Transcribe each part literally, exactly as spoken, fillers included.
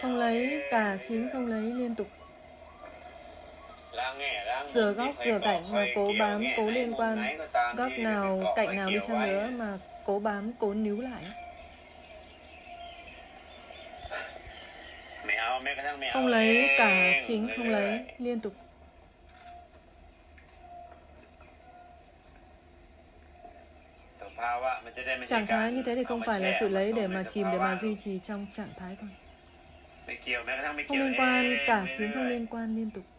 Không lấy cả chín không lấy liên tục. Rửa góc, rửa cạnh mà cố bám, cố liên quan. Góc nào, cạnh nào đi chăng nữa mà cố bám, cố níu lại. Không lấy cả chín không lấy liên tục. Trạng thái như thế thì không phải là sự lấy để mà chìm, để mà duy trì trong trạng thái con. Không liên quan, cả chín không liên quan liên tục.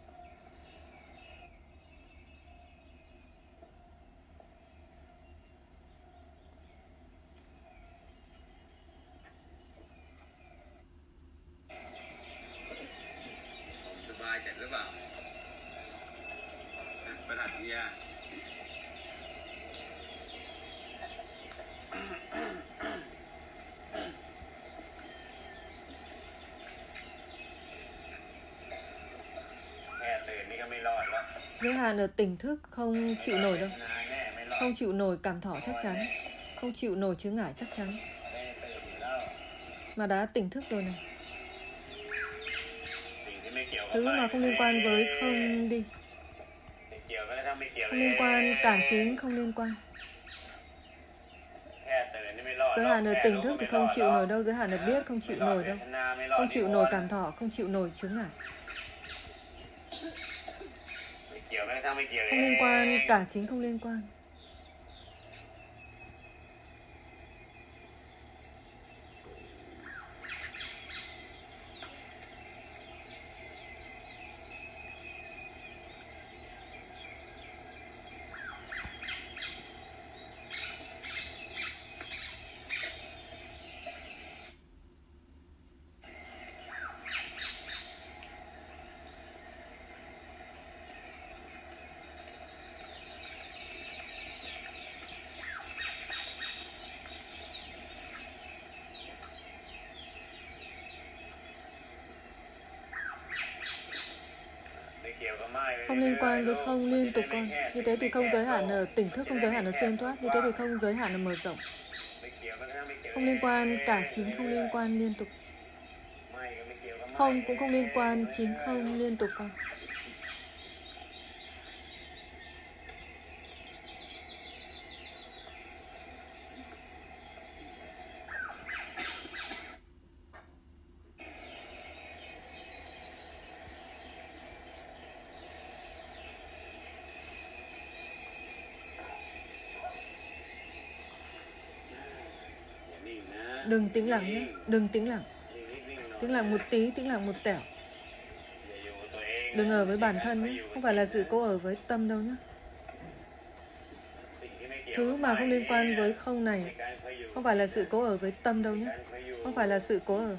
Giới hạn ở tỉnh thức không chịu nổi đâu. Không chịu nổi cảm thọ chắc chắn. Không chịu nổi chướng ngại chắc chắn. Mà đã tỉnh thức rồi này. Thứ mà không liên quan với không đi. Không liên quan, cả chín không liên quan. Giới hạn ở tỉnh thức thì không chịu nổi đâu. Giới hạn ở biết không chịu nổi đâu. Không chịu nổi cảm thọ, không chịu nổi chướng ngại. Không liên quan, cả chính không liên quan. Không liên quan với không liên tục con. Như thế thì không giới hạn ở tỉnh thức, không giới hạn ở xuyên thoát. Như thế thì không giới hạn ở mở rộng. Không liên quan, cả chín không liên quan liên tục. Không cũng không liên quan, chín không liên tục con. Đừng tĩnh lặng nhé, đừng tĩnh lặng. Tĩnh lặng một tí, tĩnh lặng một tẻo. Đừng ở với bản thân nhé, không phải là sự cố ở với tâm đâu nhé. Thứ mà không liên quan với không này không phải là sự cố ở với tâm đâu nhé. Không phải là sự cố ở.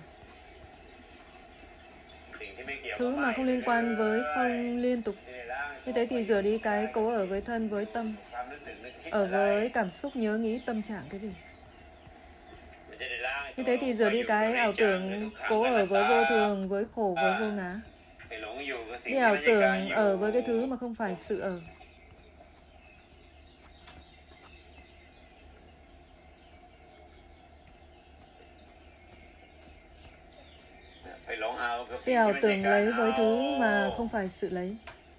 Thứ mà không liên quan với không liên tục. Như thế thì rửa đi cái cố ở với thân, với tâm. Ở với cảm xúc, nhớ nghĩ, tâm trạng cái gì. Như thế thì rửa đi cái ảo tưởng cố ở với vô thường, với khổ, với vô ngã. Đi ảo tưởng ở với cái thứ mà không phải sự ở. Đi ảo tưởng lấy với thứ mà không phải sự lấy.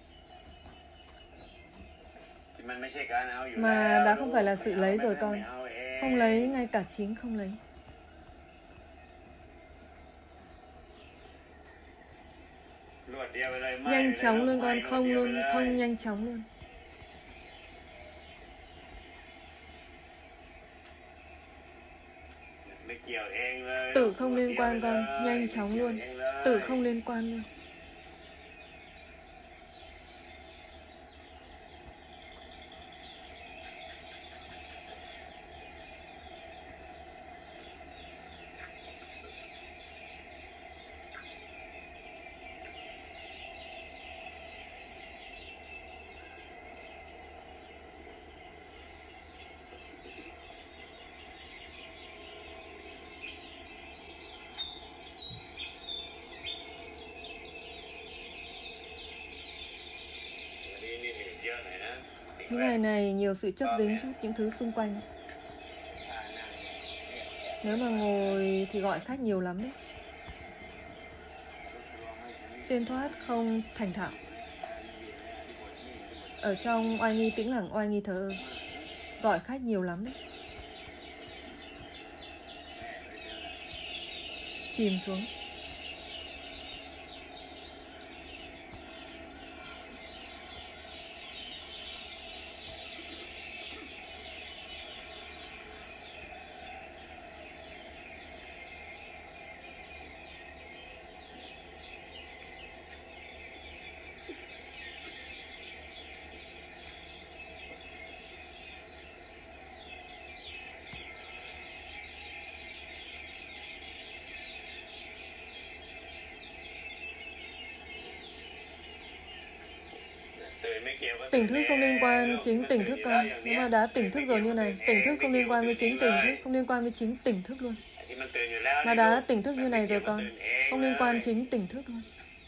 Mà đã không phải là sự lấy rồi con. Không lấy, ngay cả chính không lấy. Nhanh chóng luôn con, không luôn, không nhanh chóng luôn. Tự không liên quan con, nhanh chóng luôn. Tự không liên quan luôn. Những ngày này nhiều sự chấp dính chút những thứ xung quanh. Nếu mà ngồi thì gọi khách nhiều lắm đấy. xuyên thoát, không thành thạo. Ở trong oai nghi tĩnh lặng, oai nghi thờ ơ. Gọi khách nhiều lắm đấy. Chìm xuống. Tỉnh thức không liên quan chính tỉnh thức con. Nếu mà đã tỉnh thức rồi như này, tỉnh thức không liên quan với chính tỉnh thức, không liên quan với chính tỉnh thức luôn. Mà đã tỉnh thức như này rồi con, không liên quan chính tỉnh thức luôn.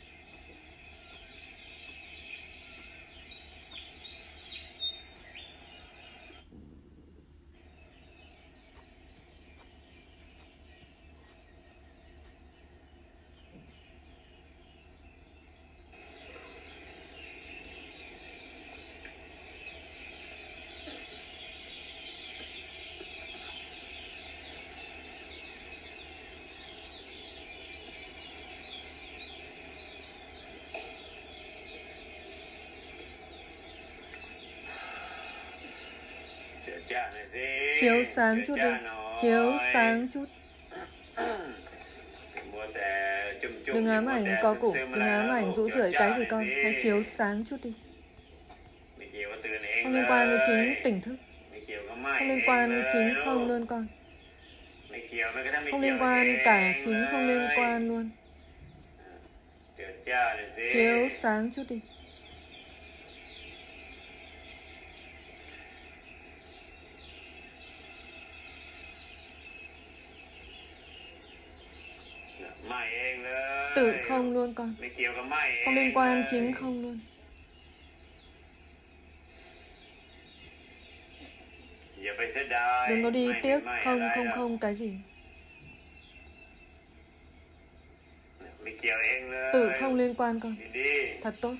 Chiếu sáng chút đi. Chiếu sáng chút. Đừng ám ảnh có củ, đừng ám ảnh rũ rượi cái gì con. Hãy chiếu sáng chút đi. Không liên quan với chính tỉnh thức, không liên quan với chính không luôn con. Không liên quan cả chính không liên quan luôn. Chiếu sáng chút đi. Tự không luôn con. Không liên quan chính không luôn. Đừng có đi tiếc không không không cái gì. Tự không liên quan con. Thật tốt.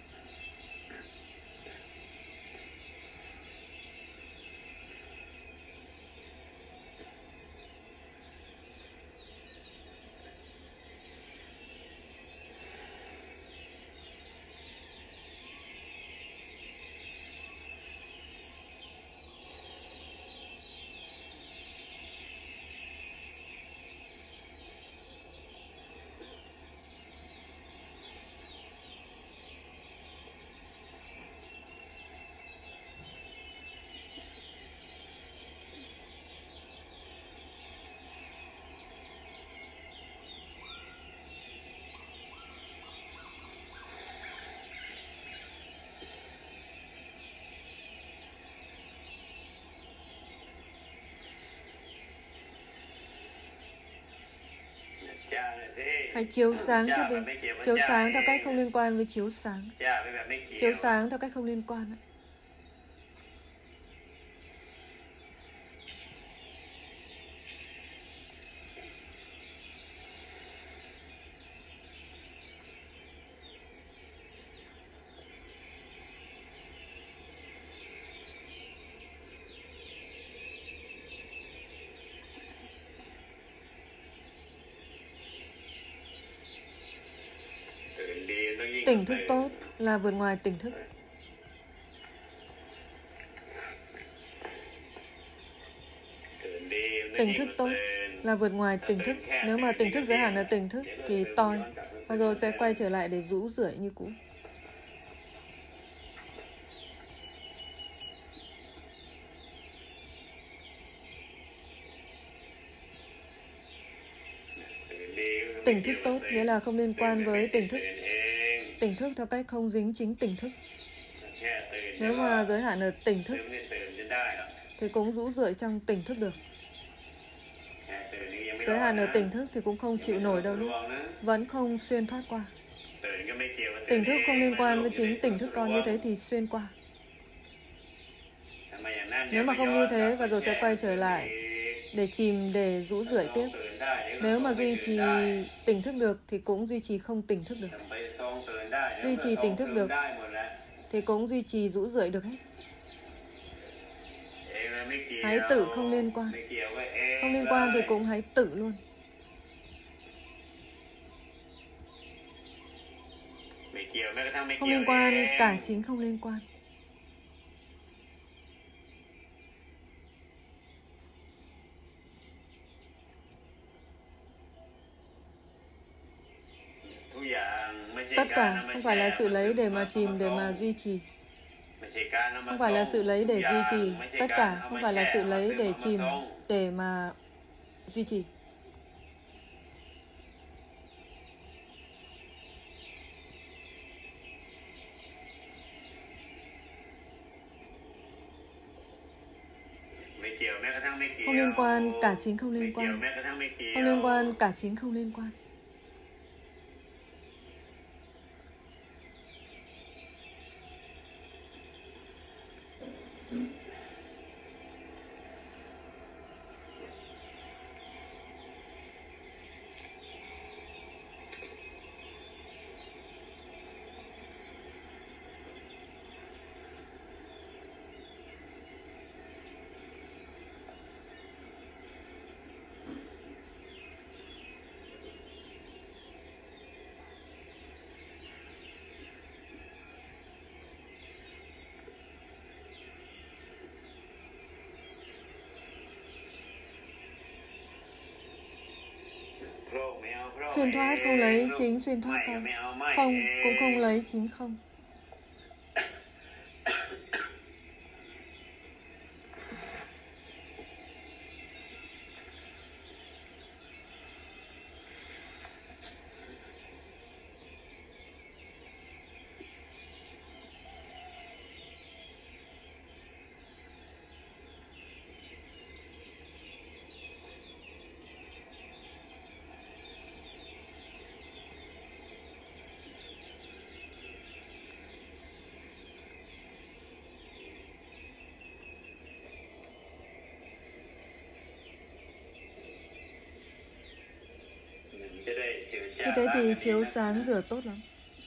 Hãy chiếu sáng chút đi. Chiếu sáng theo cách không liên quan với chiếu sáng. Chiếu sáng theo cách không liên quan. Tỉnh thức tốt là vượt ngoài tỉnh thức. Tỉnh thức tốt là vượt ngoài tỉnh thức. Nếu mà tỉnh thức giới hạn ở tỉnh thức thì toi, và rồi sẽ quay trở lại để rũ rượi như cũ. Tỉnh thức tốt nghĩa là không liên quan với tỉnh thức. Tỉnh thức theo cách không dính chính tỉnh thức. Nếu mà giới hạn ở tỉnh thức thì cũng rũ rượi trong tỉnh thức được. Giới hạn ở tỉnh thức thì cũng không chịu nổi đâu nữa. Vẫn không xuyên thoát qua. Tỉnh thức không liên quan với chính tỉnh thức con, như thế thì xuyên qua. Nếu mà không như thế và rồi sẽ quay trở lại để chìm, để rũ rượi tiếp. Nếu mà duy trì tỉnh thức được thì cũng duy trì không tỉnh thức được. duy trì tỉnh thức được thì cũng duy trì rũ rượi được hết. Hãy tử không liên quan. Không liên quan thì cũng hãy tử luôn. Không liên quan cả chính không liên quan. Tất cả không phải là sự lấy để mà chìm, để mà duy trì. Không phải là sự lấy để duy trì. Tất cả không phải là sự lấy để chìm, để mà duy trì. Không liên quan cả chính không liên quan. Không liên quan cả chính không liên quan. Xuyên thoát không lấy chính xuyên thoát con. Không cũng không lấy chính không. Như thế thì chiếu sáng rửa tốt lắm.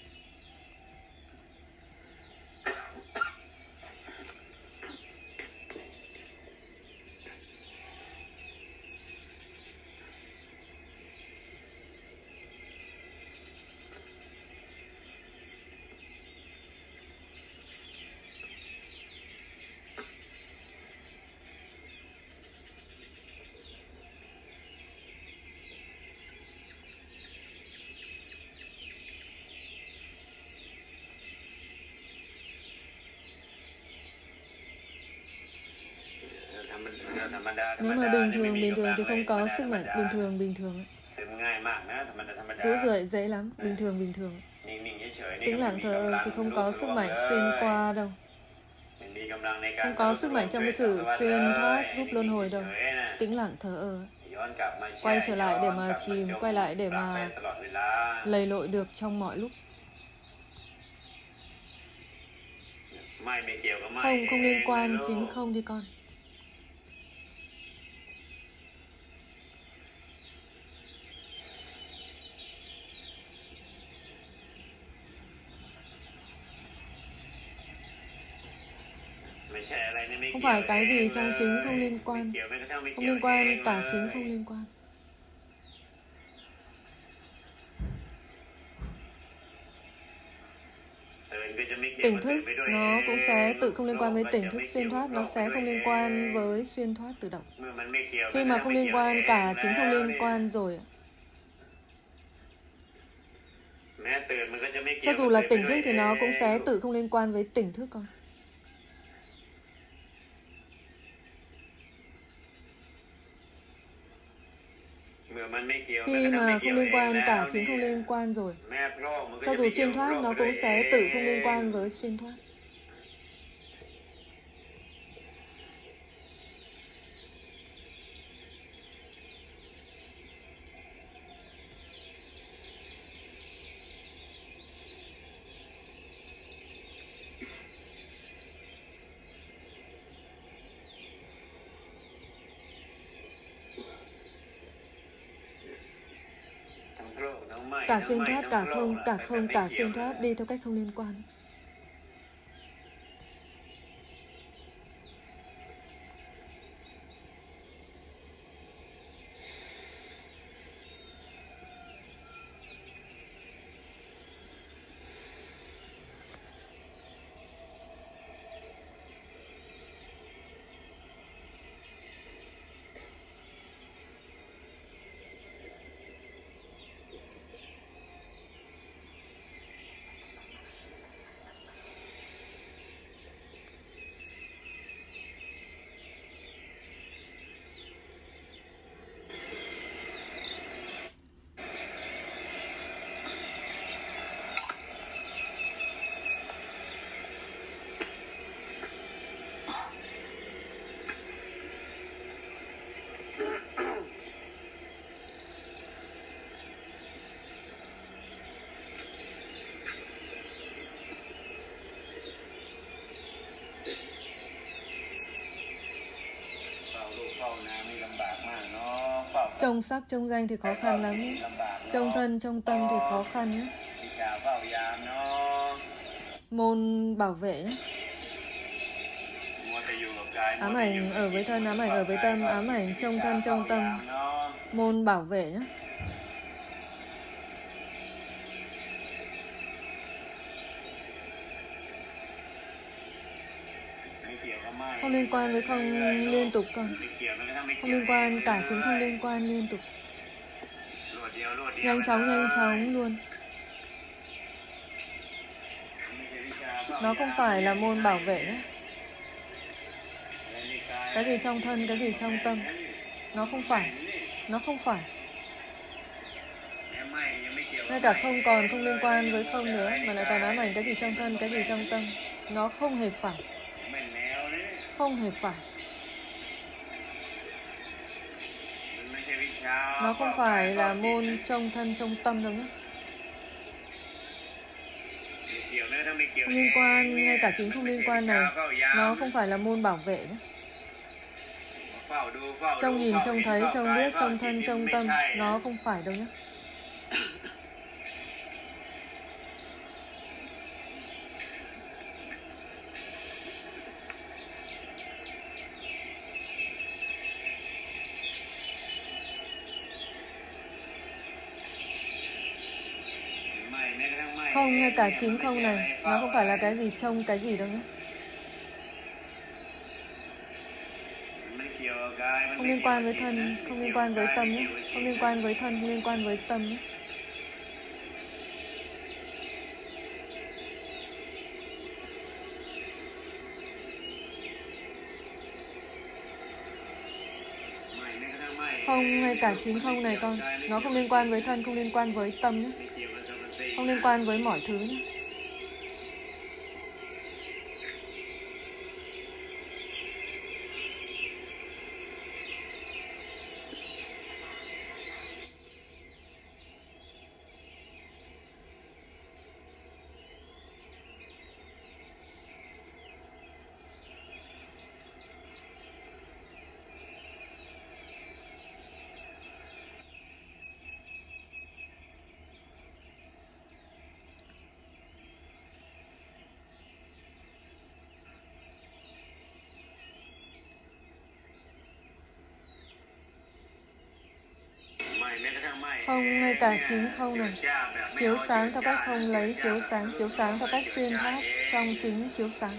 Nếu mà bình thường, bình thường thì không có sức mạnh. Bình thường, bình thường rũ rượi dễ lắm. Bình thường, bình thường tĩnh lặng thờ ơ thì không có sức mạnh xuyên qua đâu. Không có sức mạnh trong cái sự xuyên thoát giúp luân hồi đâu. Tĩnh lặng thờ ơ, quay trở lại để mà chìm, quay lại để mà lầy lội được trong mọi lúc. Không, không liên quan chính không đi con. Không phải cái gì trong chính không liên quan. Không liên quan cả chính không liên quan. Tỉnh thức nó cũng sẽ tự không liên quan với tỉnh thức xuyên thoát. Nó sẽ không liên quan với xuyên thoát tự động. Khi mà không liên quan cả chính không liên quan rồi, cho dù là tỉnh thức thì nó cũng sẽ tự không liên quan với tỉnh thức con. Khi mà không liên quan cả chính không liên quan rồi, cho dù xuyên thoát nó cũng sẽ tự không liên quan với xuyên thoát. Cả xuyên thoát, cả không, cả không, cả xuyên thoát đi theo cách không liên quan. Trong sắc, trong danh thì khó khăn lắm. Trong thân, trong tâm thì khó khăn nhé. Môn bảo vệ nhé. Ám ảnh ở với thân, ám ảnh ở với tâm, ám ảnh trong thân, trong tâm. Môn bảo vệ nhé. Không liên quan với không liên tục con. Không liên quan, cả chính không liên quan liên tục. Nhanh chóng, nhanh chóng luôn. Nó không phải là môn bảo vệ nữa. Cái gì trong thân, cái gì trong tâm. Nó không phải. Nó không phải. Ngay cả không còn không liên quan với không nữa, mà lại còn ám ảnh cái gì trong thân, cái gì trong tâm. Nó không hề phải. Không hề phải. Nó không phải là môn trong thân, trong tâm đâu nhé. Không liên quan, ngay cả chính không liên quan này, nó không phải là môn bảo vệ nữa. Trông nhìn, trông thấy, trông biết, trông thân, trông tâm, nó không phải đâu nhé. Không, ngay cả chính không này, nó không phải là cái gì trông cái gì đâu nhé. Không liên quan với thân, không liên quan với tâm nhé. Không liên quan với thân, không liên quan với tâm nhé. Không, ngay cả chính không này con, nó không liên quan với thân, không liên quan với tâm nhé. Không liên quan với mọi thứ nhé. Không, ngay cả chính không này, chiếu sáng theo cách không lấy chiếu sáng, chiếu sáng theo cách xuyên thoát trong chính chiếu sáng.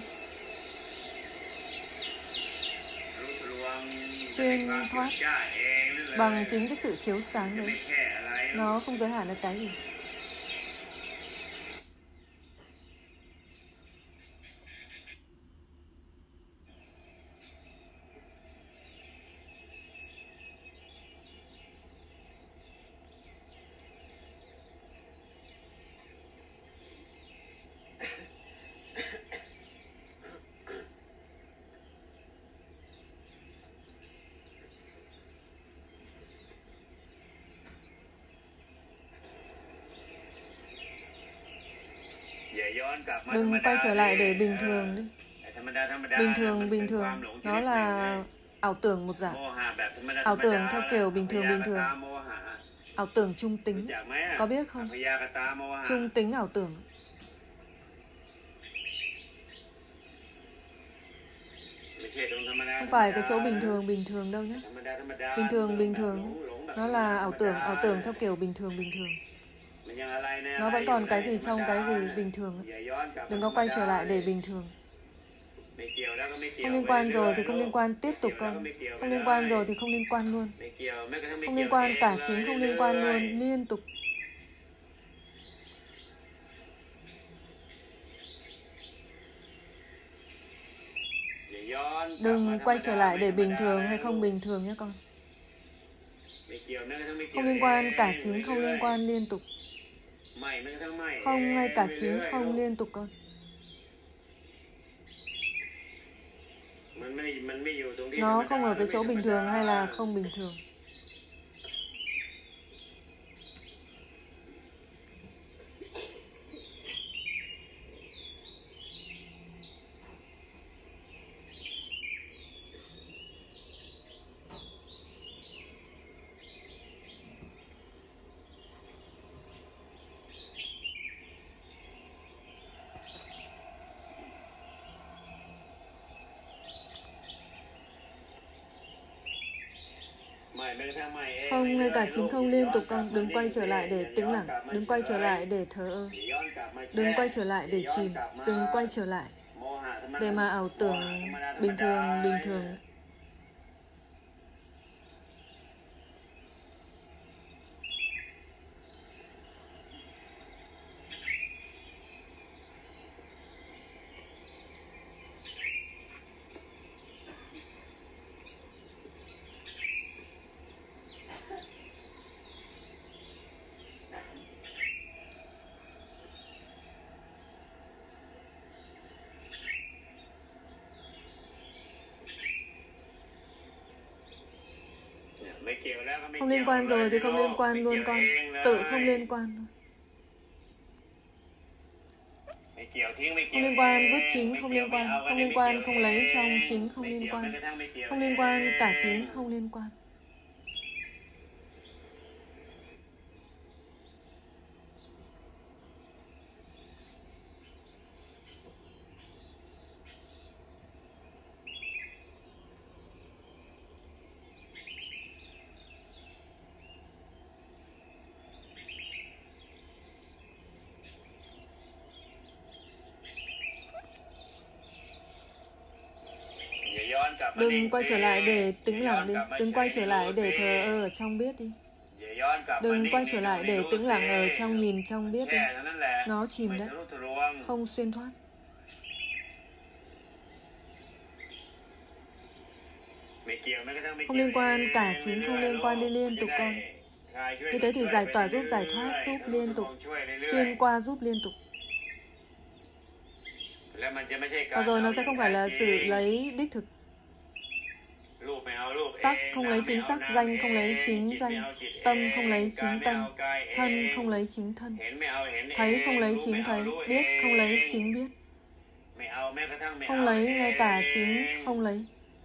Xuyên thoát bằng chính cái sự chiếu sáng đấy. Nó không giới hạn là cái gì. Đừng quay trở lại để bình thường đi. Bình thường, bình thường, nó là ảo tưởng một dạng. Ảo tưởng theo kiểu bình thường, bình thường. ảo tưởng trung tính. Có biết không? Trung tính ảo tưởng. Không phải cái chỗ bình thường bình thường đâu nhé. Bình thường bình thường nó là ảo tưởng, ảo tưởng theo kiểu bình thường bình thường. Nó vẫn còn cái gì trong cái gì bình thường. Đừng có quay trở lại để bình thường. Không liên quan rồi thì không liên quan, tiếp tục con. Không liên quan rồi thì không liên quan luôn. Không liên quan, cả chính không liên quan luôn, liên tục. Đừng quay trở lại để bình thường hay không bình thường nhé con. Không liên quan, cả chính không liên quan, liên tục. Không ngay cả chính không liên tục con. Nó không ở cái chỗ bình thường hay là không bình thường. Không, ngay cả chính không liên tục con. Đừng quay trở lại để tĩnh lặng. Đừng quay trở lại để thờ ơ. Đừng quay trở lại để chìm. Đừng quay trở lại để mà ảo tưởng bình thường, bình thường. Không liên quan rồi thì không liên quan luôn con. Tự không liên quan. Không liên quan, vứt chính không liên quan. Không liên quan, không lấy trong chính không liên quan. Không liên quan, cả chính không liên quan. Đừng quay trở lại để tĩnh lặng đi. Đừng quay trở lại để thờ ơ ở trong biết đi. Đừng quay trở lại để tĩnh lặng ở trong nhìn trong biết đi. Nó chìm đấy. Không xuyên thoát. Không liên quan, cả chính không liên quan, đi liên tục con. Như thế thì giải tỏa giúp giải thoát, giúp liên tục. Xuyên qua giúp liên tục. Và rồi nó sẽ không phải là sự lấy đích thực. Sắc không lấy chính sắc, danh không lấy chính danh, tâm không lấy chính tâm, thân không lấy chính thân, thấy không lấy chính thấy, biết không lấy chính biết. Không lấy ngay cả chính không lấy.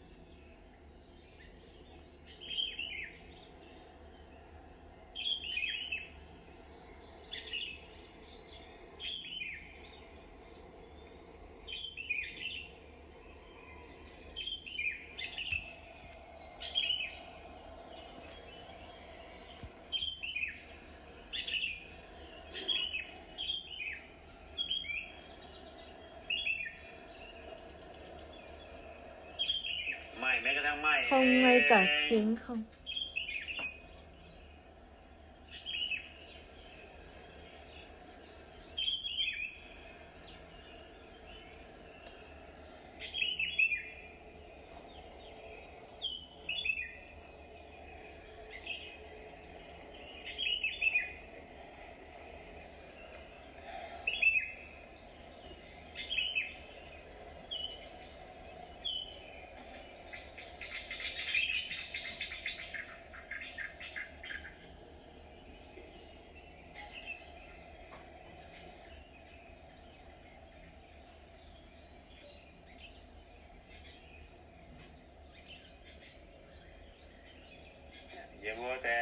Không ngay cả chính không.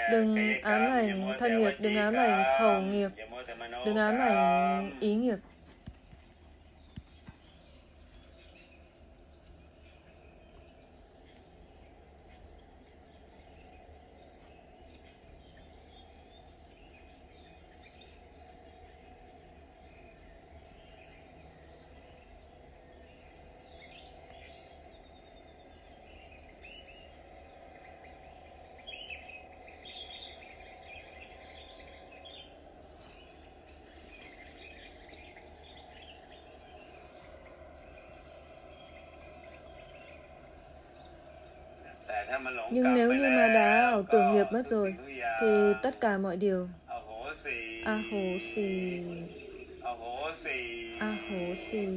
Đừng ám ảnh thân nghiệp, đừng ám ảnh khẩu nghiệp, đừng ám ảnh ý nghiệp. Nhưng nếu như mà đã ảo tưởng nghiệp mất rồi thì tất cả mọi điều a hố xì, a hố xì, a hố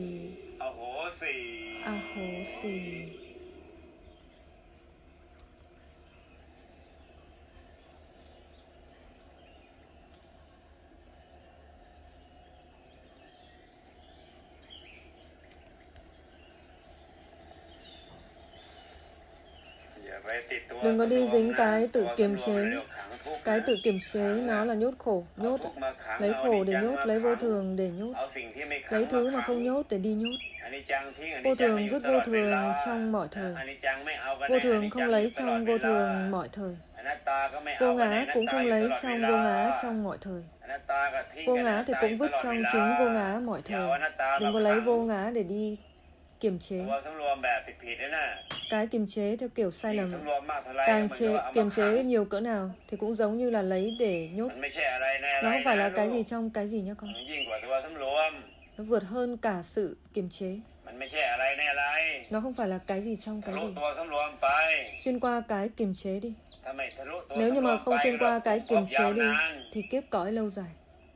xì, a hố xì. Đừng có đi dính cái tự kiềm chế. Cái tự kiềm chế nó là nhốt khổ, nhốt, lấy khổ để nhốt, lấy vô thường để nhốt, lấy thứ mà không nhốt để đi nhốt. Vô thường vứt vô thường trong mọi thời. Vô thường không lấy trong vô thường mọi thời. Vô ngã cũng không lấy trong vô ngã trong mọi thời. Vô ngã thì cũng vứt trong chính vô ngã mọi thời. Đừng có lấy vô ngã để đi kiềm chế. Cái kiềm chế theo kiểu sai lầm. Càng chế, kiềm chế nhiều cỡ nào thì cũng giống như là lấy để nhốt. Nó không phải là cái gì trong cái gì nhá con. Nó vượt hơn cả sự kiềm chế. Nó không phải là cái gì trong cái gì. Xuyên qua cái kiềm chế đi. Nếu như mà không xuyên qua cái kiềm chế đi thì kiếp cõi lâu dài.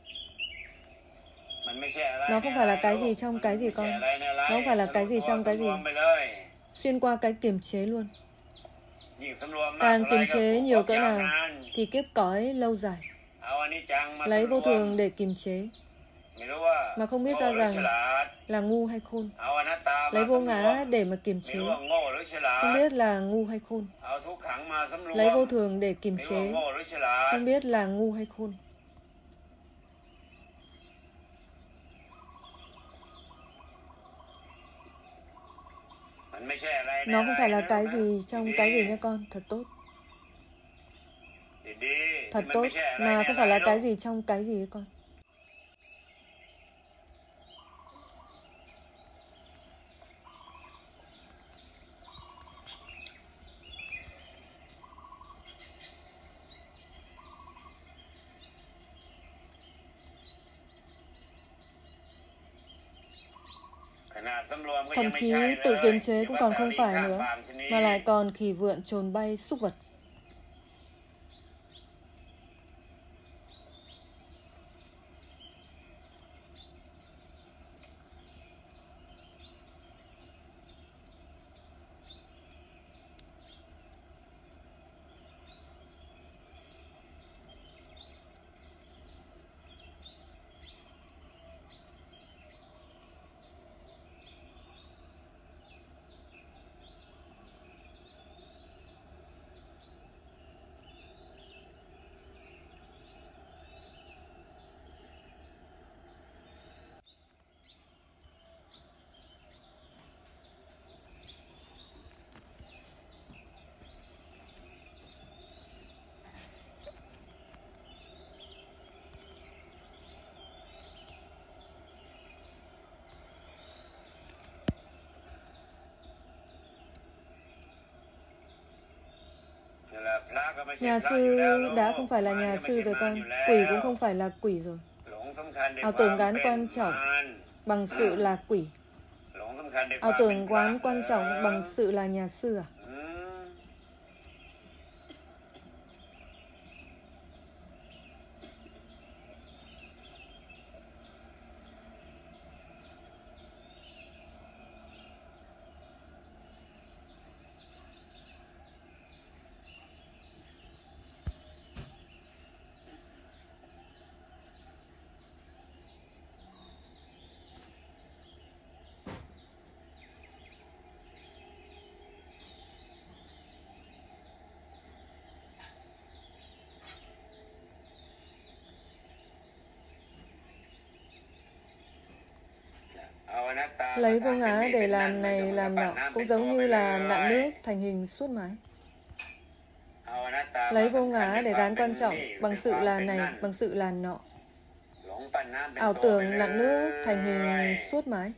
Nó không phải là cái gì trong cái gì con. Nó không phải là cái gì trong cái gì. Xuyên qua cái kiềm chế luôn. Càng kiềm chế nhiều cỡ nào thì kiếp cõi lâu dài. Lấy vô thường để kiềm chế mà không biết ra rằng là ngu hay khôn. Lấy vô ngã để mà kiềm chế, không biết là ngu hay khôn. Lấy vô thường để kiềm chế, không biết là ngu hay khôn. Nó không phải là cái gì trong cái gì nha con. Thật tốt. Thật tốt. Mà không phải là cái gì trong cái gì ấy con. Thậm chí tự kiềm chế cũng còn không phải nữa, mà lại còn khỉ vượn trồn bay súc vật. Nhà sư đã không phải là nhà sư rồi con. Quỷ cũng không phải là quỷ rồi. Ảo tưởng gán quan trọng bằng sự là quỷ. Ảo tưởng quán quan trọng bằng sự là nhà sư à? Lấy vô ngã để làm này làm nọ cũng giống như là nặn nước thành hình suốt mãi. Lấy vô ngã để gán quan trọng bằng sự là này, bằng sự là nọ. Ảo tưởng nặn nước thành hình suốt mãi.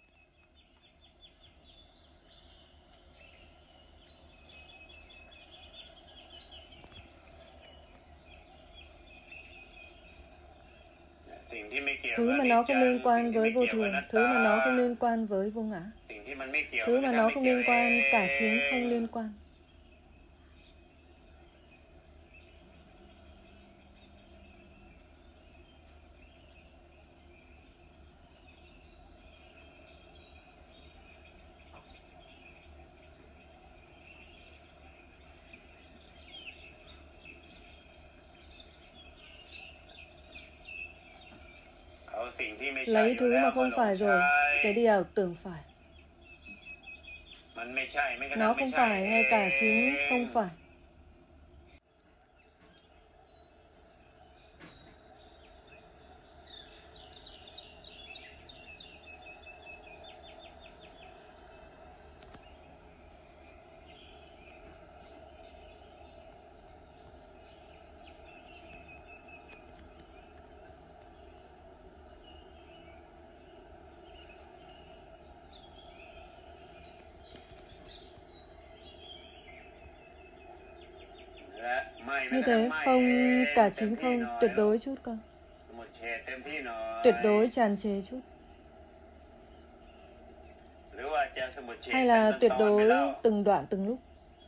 Thứ mà nó không liên quan với vô thường, thứ mà nó không liên quan với vô ngã, thứ mà nó không liên quan cả chính không liên quan. Lấy thứ mà không phải rồi để đi ảo tưởng phải. Nó không phải, ngay cả chính không phải. Như thế không, cả chính không, tuyệt đối chút con. Tuyệt đối tràn trề chút. Hay là tuyệt đối từng đoạn từng lúc.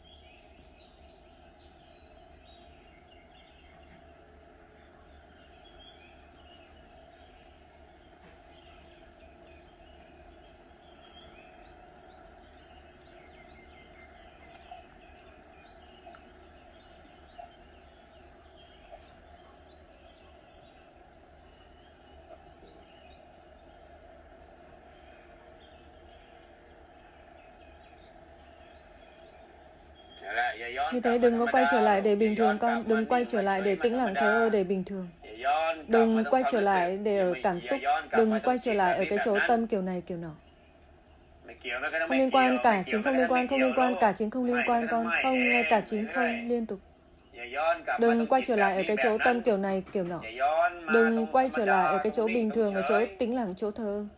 Như thế đừng có quay trở lại để bình thường con. Đừng quay trở lại để tĩnh lặng thờ ơ để bình thường. Đừng quay trở lại để ở cảm xúc. Đừng quay trở lại ở cái chỗ tâm kiểu này kiểu nọ. Không liên quan cả chính không liên quan. Không liên quan cả chính không liên quan con. Không ngay cả chính không liên tục. Đừng quay trở lại ở cái chỗ tâm kiểu này kiểu nọ. Đừng quay trở lại ở cái chỗ bình thường, ở chỗ tĩnh lặng, chỗ thờ ơ.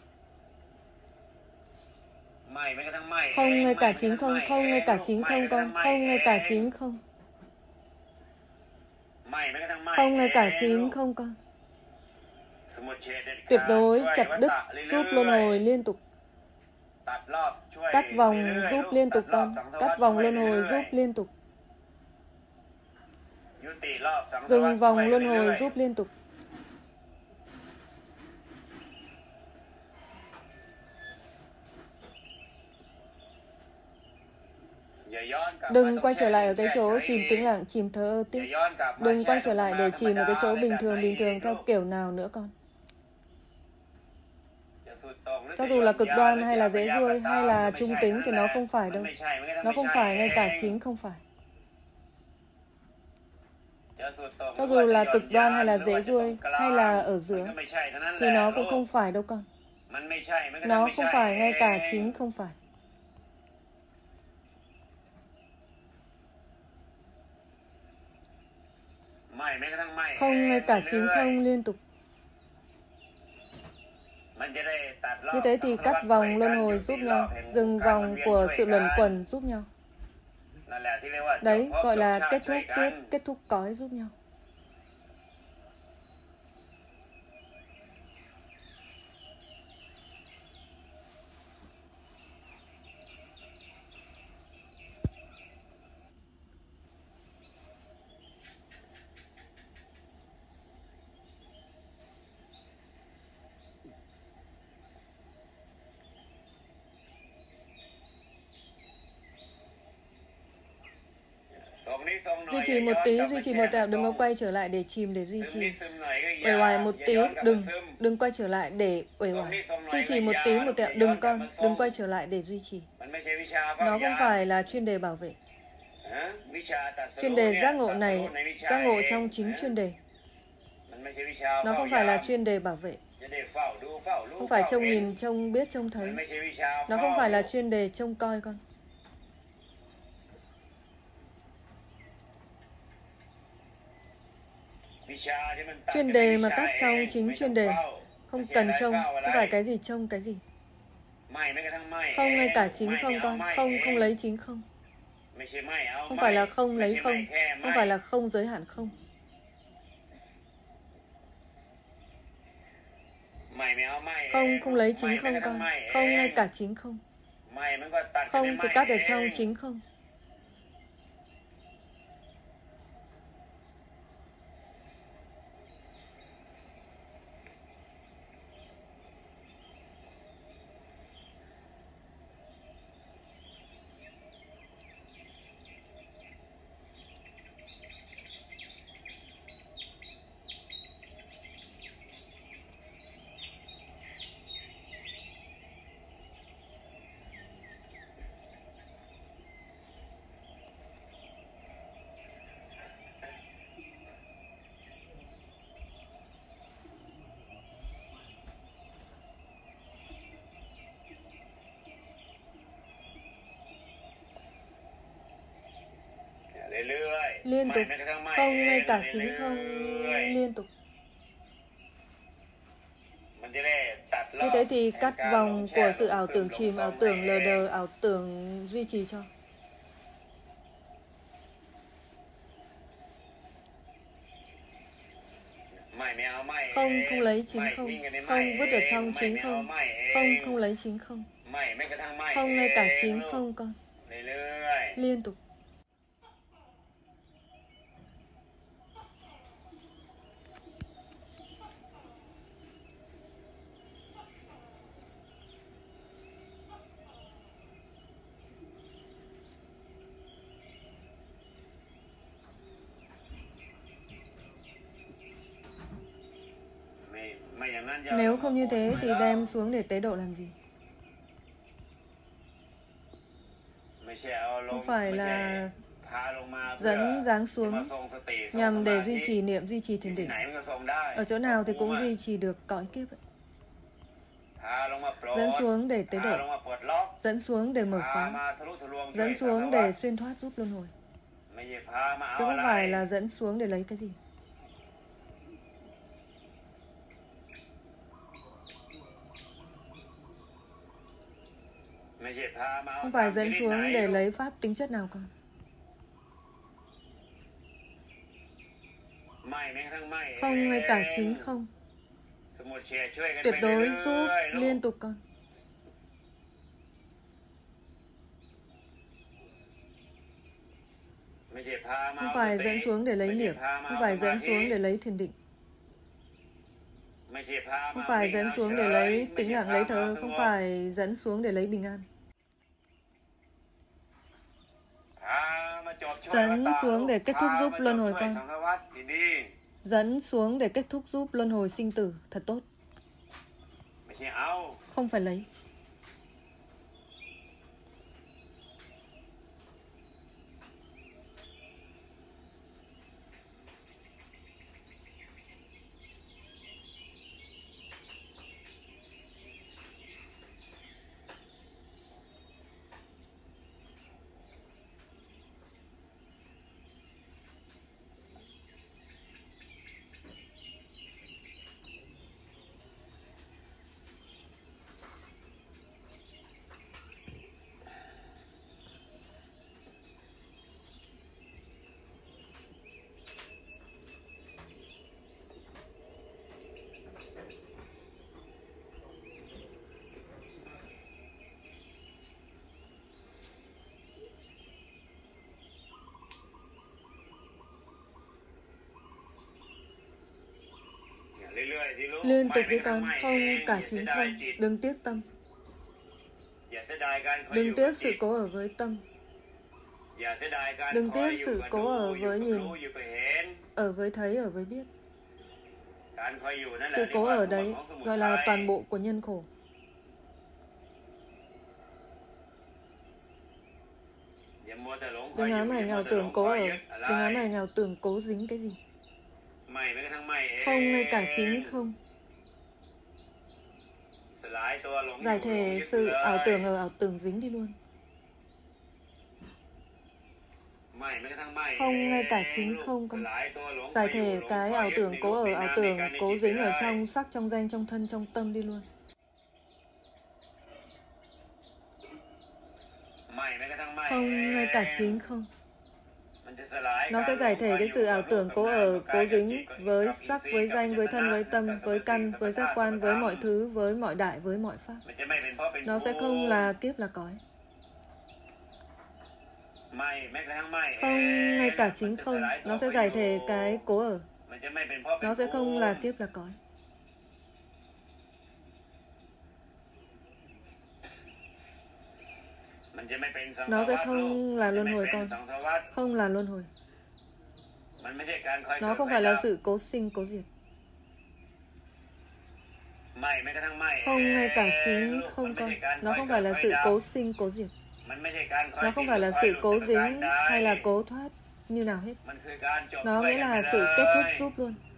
Không ngay cả chính không, không ngay cả chính không con, không ngay cả chính không. Không ngay cả chính không con. Tuyệt đối chặt đứt, giúp luân hồi liên tục. Cắt vòng giúp liên tục con, cắt vòng luân hồi giúp liên tục. Dừng vòng luân hồi giúp liên tục. Đừng quay trở lại ở cái chỗ chìm tĩnh lặng, chìm thờ ơ tiếp. Đừng quay trở lại để chìm ở cái chỗ bình thường, bình thường theo kiểu nào nữa con. Cho dù là cực đoan hay là dễ ruôi hay là trung tính thì nó không phải đâu. Nó không phải, ngay cả chính không phải. Cho dù là cực đoan hay là dễ ruôi hay là ở giữa thì nó cũng không phải đâu con. Nó không phải, ngay cả chính không phải. Không ngay cả chính không liên tục. Như thế thì cắt vòng luân hồi giúp nhau, dừng vòng của sự luẩn quẩn giúp nhau. Đấy gọi là kết thúc tiếp, kết thúc cõi giúp nhau. Duy trì một tí, duy trì một tẹo, đừng có quay trở lại để chìm để duy trì. Uể oải một tí, đừng, đừng quay trở lại để uể oải. Duy trì một tí một tẹo, đừng con, đừng quay trở lại để duy trì. Nó không phải là chuyên đề bảo vệ. Chuyên đề giác ngộ này, giác ngộ trong chính chuyên đề. Nó không phải là chuyên đề bảo vệ. Không phải trông nhìn, trông biết, trông thấy. Nó không phải là chuyên đề trông coi con. Chuyên đề mà cắt xong chính chuyên đề. Không cần trông, không phải cái gì trông cái gì. Không ngay cả chính không con. Không, không lấy chính không. Không phải là không lấy không. Không phải là không giới hạn không. Không, không lấy chính không con. Không ngay cả chính không. Không thì cắt ở trong chính không. Liên tục. Không ngay cả chính không. Liên tục. Như thế thì cắt vòng của sự ảo tưởng chìm, ảo tưởng lờ đờ, ảo tưởng duy trì cho. Không, không lấy chính không. Không vứt ở trong chính không. Không, không lấy chính không. Không ngay cả chính không con. Liên tục. Nếu không như thế thì đem xuống để tế độ làm gì? Không phải là dẫn dáng xuống nhằm để duy trì niệm, duy trì thiền định. Ở chỗ nào thì cũng duy trì được cõi kiếp ấy. Dẫn xuống để tế độ, dẫn xuống để mở khóa, dẫn xuống để xuyên thoát giúp luân hồi. Chứ không phải là dẫn xuống để lấy cái gì. Không phải dẫn xuống để lấy pháp tính chất nào con. Không ngay cả chính không. Tuyệt đối giúp liên tục con. Không phải dẫn xuống để lấy niệm. Không phải dẫn xuống để lấy thiền định. Không phải dẫn xuống để lấy tĩnh lặng, lấy thở. Không phải dẫn xuống để lấy bình an. Dẫn xuống để kết thúc giúp luân hồi con. Dẫn xuống để kết thúc giúp luân hồi sinh tử. Thật tốt. Không phải lấy. Liên tục đi con. Không cả chính không. Đừng tiếc tâm. Đừng tiếc sự cố ở với tâm. Đừng tiếc sự cố ở với nhìn, ở với thấy, ở với biết. Sự cố ở đấy gọi là toàn bộ của nhân khổ. Đừng ám ảnh ảo tưởng cố ở. Đừng ám ảnh ảo tưởng cố dính cái gì. Không ngay cả chính không. Giải thể sự ảo tưởng ở ảo tưởng dính đi luôn. Không, ngay cả chính không con. Giải thể cái ảo tưởng cố ở ảo tưởng, cố dính ở trong sắc, trong danh, trong thân, trong tâm đi luôn. Không, ngay cả chính không. Nó sẽ giải thể cái sự ảo tưởng cố ở, cố dính với sắc, với danh, với thân, với tâm, với căn, với giác quan, với mọi thứ, với mọi đại, với mọi pháp. Nó sẽ không là kiếp là cõi. Không, ngay cả chính không. Nó sẽ giải thể cái cố ở. Nó sẽ không là kiếp là cõi. Nó sẽ không là luân hồi con. Không là luân hồi. Nó không phải là sự cố sinh, cố diệt. Không, ngay cả chính không con. Nó không phải là sự cố sinh, cố diệt. Nó không phải là sự cố dính hay là cố thoát như nào hết. Nó nghĩa là sự kết thúc giúp luôn.